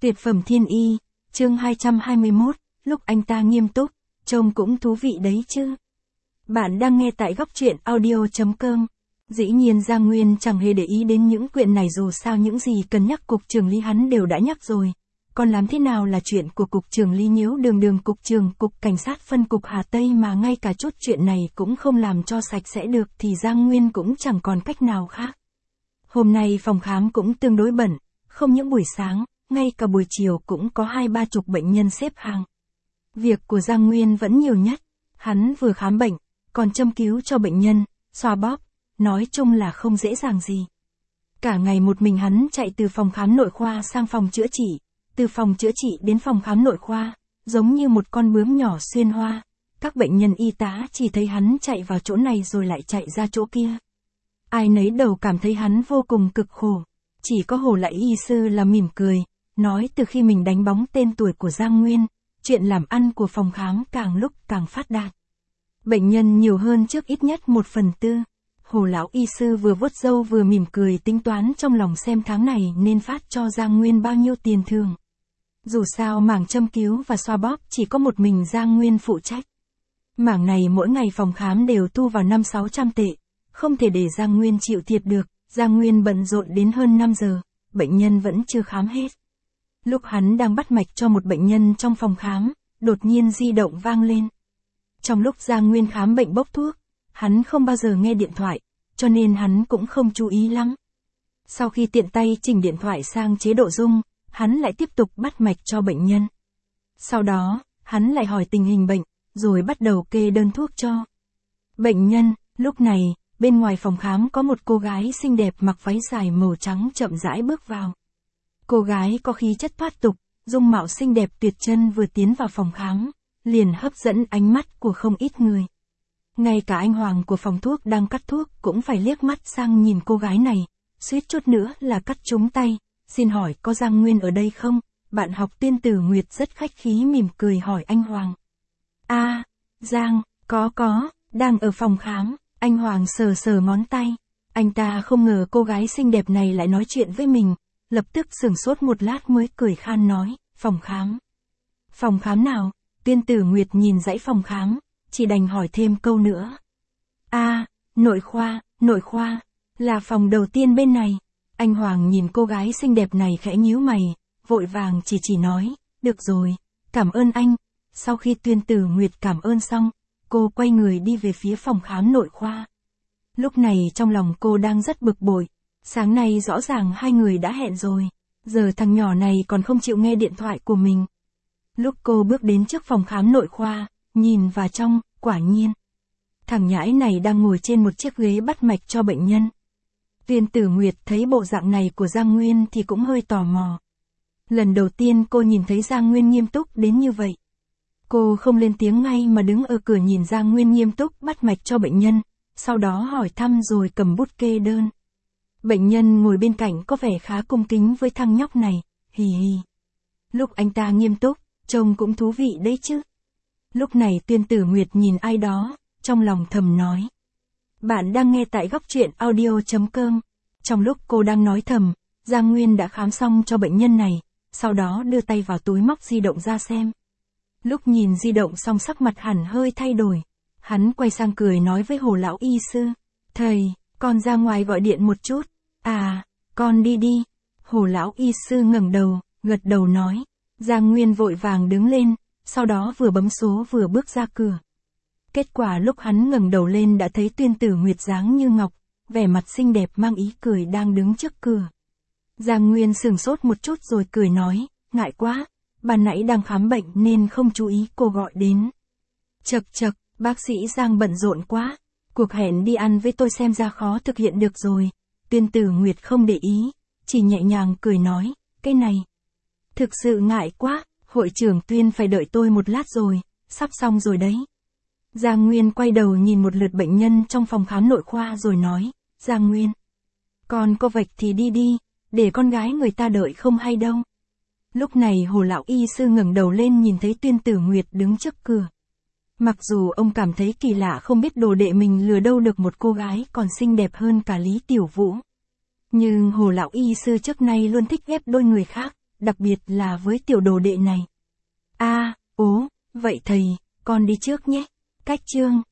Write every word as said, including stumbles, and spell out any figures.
Tuyệt phẩm thiên y, chương hai trăm hai mươi mốt, lúc anh ta nghiêm túc, trông cũng thú vị đấy chứ. Bạn đang nghe tại góc truyện audio chấm com. Dĩ nhiên Giang Nguyên chẳng hề để ý đến những chuyện này, dù sao những gì cần nhắc cục trưởng Lý hắn đều đã nhắc rồi. Còn làm thế nào là chuyện của cục trưởng Lý, nhiễu đường đường cục trưởng cục cảnh sát phân cục Hà Tây mà ngay cả chút chuyện này cũng không làm cho sạch sẽ được thì Giang Nguyên cũng chẳng còn cách nào khác. Hôm nay phòng khám cũng tương đối bận, không những buổi sáng, ngay cả buổi chiều cũng có hai ba chục bệnh nhân xếp hàng. Việc của Giang Nguyên vẫn nhiều nhất, hắn vừa khám bệnh, còn châm cứu cho bệnh nhân, xoa bóp, nói chung là không dễ dàng gì. Cả ngày một mình hắn chạy từ phòng khám nội khoa sang phòng chữa trị, từ phòng chữa trị đến phòng khám nội khoa, giống như một con bướm nhỏ xuyên hoa. Các bệnh nhân y tá chỉ thấy hắn chạy vào chỗ này rồi lại chạy ra chỗ kia. Ai nấy đều cảm thấy hắn vô cùng cực khổ. Chỉ có Hồ Lại y sư là mỉm cười, nói từ khi mình đánh bóng tên tuổi của Giang Nguyên, chuyện làm ăn của phòng khám càng lúc càng phát đạt. Bệnh nhân nhiều hơn trước ít nhất một phần tư. Hồ lão y sư vừa vuốt râu vừa mỉm cười tính toán trong lòng xem tháng này nên phát cho Giang Nguyên bao nhiêu tiền thưởng. Dù sao mảng châm cứu và xoa bóp chỉ có một mình Giang Nguyên phụ trách. Mảng này mỗi ngày phòng khám đều thu vào năm sáu trăm tệ, không thể để Giang Nguyên chịu thiệt được. Giang Nguyên bận rộn đến hơn năm giờ, bệnh nhân vẫn chưa khám hết. Lúc hắn đang bắt mạch cho một bệnh nhân trong phòng khám, đột nhiên di động vang lên. Trong lúc Giang Nguyên khám bệnh bốc thuốc, hắn không bao giờ nghe điện thoại, cho nên hắn cũng không chú ý lắm. Sau khi tiện tay chỉnh điện thoại sang chế độ rung, hắn lại tiếp tục bắt mạch cho bệnh nhân. Sau đó, hắn lại hỏi tình hình bệnh, rồi bắt đầu kê đơn thuốc cho bệnh nhân. Lúc này, bên ngoài phòng khám có một cô gái xinh đẹp mặc váy dài màu trắng chậm rãi bước vào. Cô gái có khí chất thoát tục, dung mạo xinh đẹp tuyệt chân vừa tiến vào phòng khám, liền hấp dẫn ánh mắt của không ít người. Ngay cả anh Hoàng của phòng thuốc đang cắt thuốc cũng phải liếc mắt sang nhìn cô gái này, suýt chút nữa là cắt trúng tay. Xin hỏi có Giang Nguyên ở đây không? Bạn học Tuyên Tử Nguyệt rất khách khí mỉm cười hỏi anh Hoàng. A, à, Giang, có có, đang ở phòng khám. Anh Hoàng sờ sờ ngón tay. Anh ta không ngờ cô gái xinh đẹp này lại nói chuyện với mình, lập tức sửng sốt một lát mới cười khan nói, phòng khám. Phòng khám nào? Tuyên Tử Nguyệt nhìn dãy phòng khám, chỉ đành hỏi thêm câu nữa. A, à, nội khoa, nội khoa, là phòng đầu tiên bên này. Anh Hoàng nhìn cô gái xinh đẹp này khẽ nhíu mày, vội vàng chỉ chỉ nói, được rồi, cảm ơn anh. Sau khi Tuyên Tử Nguyệt cảm ơn xong, cô quay người đi về phía phòng khám nội khoa. Lúc này trong lòng cô đang rất bực bội. Sáng nay rõ ràng hai người đã hẹn rồi, giờ thằng nhỏ này còn không chịu nghe điện thoại của mình. Lúc cô bước đến trước phòng khám nội khoa, nhìn vào trong, quả nhiên. Thằng nhãi này đang ngồi trên một chiếc ghế bắt mạch cho bệnh nhân. Tuyên Tử Nguyệt thấy bộ dạng này của Giang Nguyên thì cũng hơi tò mò. Lần đầu tiên cô nhìn thấy Giang Nguyên nghiêm túc đến như vậy. Cô không lên tiếng ngay mà đứng ở cửa nhìn Giang Nguyên nghiêm túc bắt mạch cho bệnh nhân, sau đó hỏi thăm rồi cầm bút kê đơn. Bệnh nhân ngồi bên cạnh có vẻ khá cung kính với thằng nhóc này, hì hì. Lúc anh ta nghiêm túc, trông cũng thú vị đấy chứ. Lúc này Tuyên Tử Nguyệt nhìn ai đó, trong lòng thầm nói. Bạn đang nghe tại góc truyện audio chấm com. Trong lúc cô đang nói thầm, Giang Nguyên đã khám xong cho bệnh nhân này, sau đó đưa tay vào túi móc di động ra xem. Lúc nhìn di động xong sắc mặt hẳn hơi thay đổi. Hắn quay sang cười nói với Hồ lão y sư. Thầy, con ra ngoài gọi điện một chút. À, con đi đi. Hồ lão y sư ngẩng đầu, gật đầu nói. Giang Nguyên vội vàng đứng lên, sau đó vừa bấm số vừa bước ra cửa. Kết quả lúc hắn ngẩng đầu lên đã thấy Tuyên Tử Nguyệt dáng như ngọc, vẻ mặt xinh đẹp mang ý cười đang đứng trước cửa. Giang Nguyên sửng sốt một chút rồi cười nói, ngại quá, ban nãy đang khám bệnh nên không chú ý cô gọi đến. Chậc chậc, bác sĩ Giang bận rộn quá, cuộc hẹn đi ăn với tôi xem ra khó thực hiện được rồi. Tuyên Tử Nguyệt không để ý, chỉ nhẹ nhàng cười nói, cái này. Thực sự ngại quá, hội trưởng Tuyên phải đợi tôi một lát rồi, sắp xong rồi đấy. Giang Nguyên quay đầu nhìn một lượt bệnh nhân trong phòng khám nội khoa rồi nói, Giang Nguyên. Con có vạch thì đi đi, để con gái người ta đợi không hay đâu. Lúc này Hồ lão y sư ngẩng đầu lên nhìn thấy Tuyên Tử Nguyệt đứng trước cửa. Mặc dù ông cảm thấy kỳ lạ không biết đồ đệ mình lừa đâu được một cô gái còn xinh đẹp hơn cả Lý Tiểu Vũ. Nhưng Hồ lão y sư trước nay luôn thích ghép đôi người khác, đặc biệt là với tiểu đồ đệ này. A, ố, vậy thầy, con đi trước nhé. Cách chương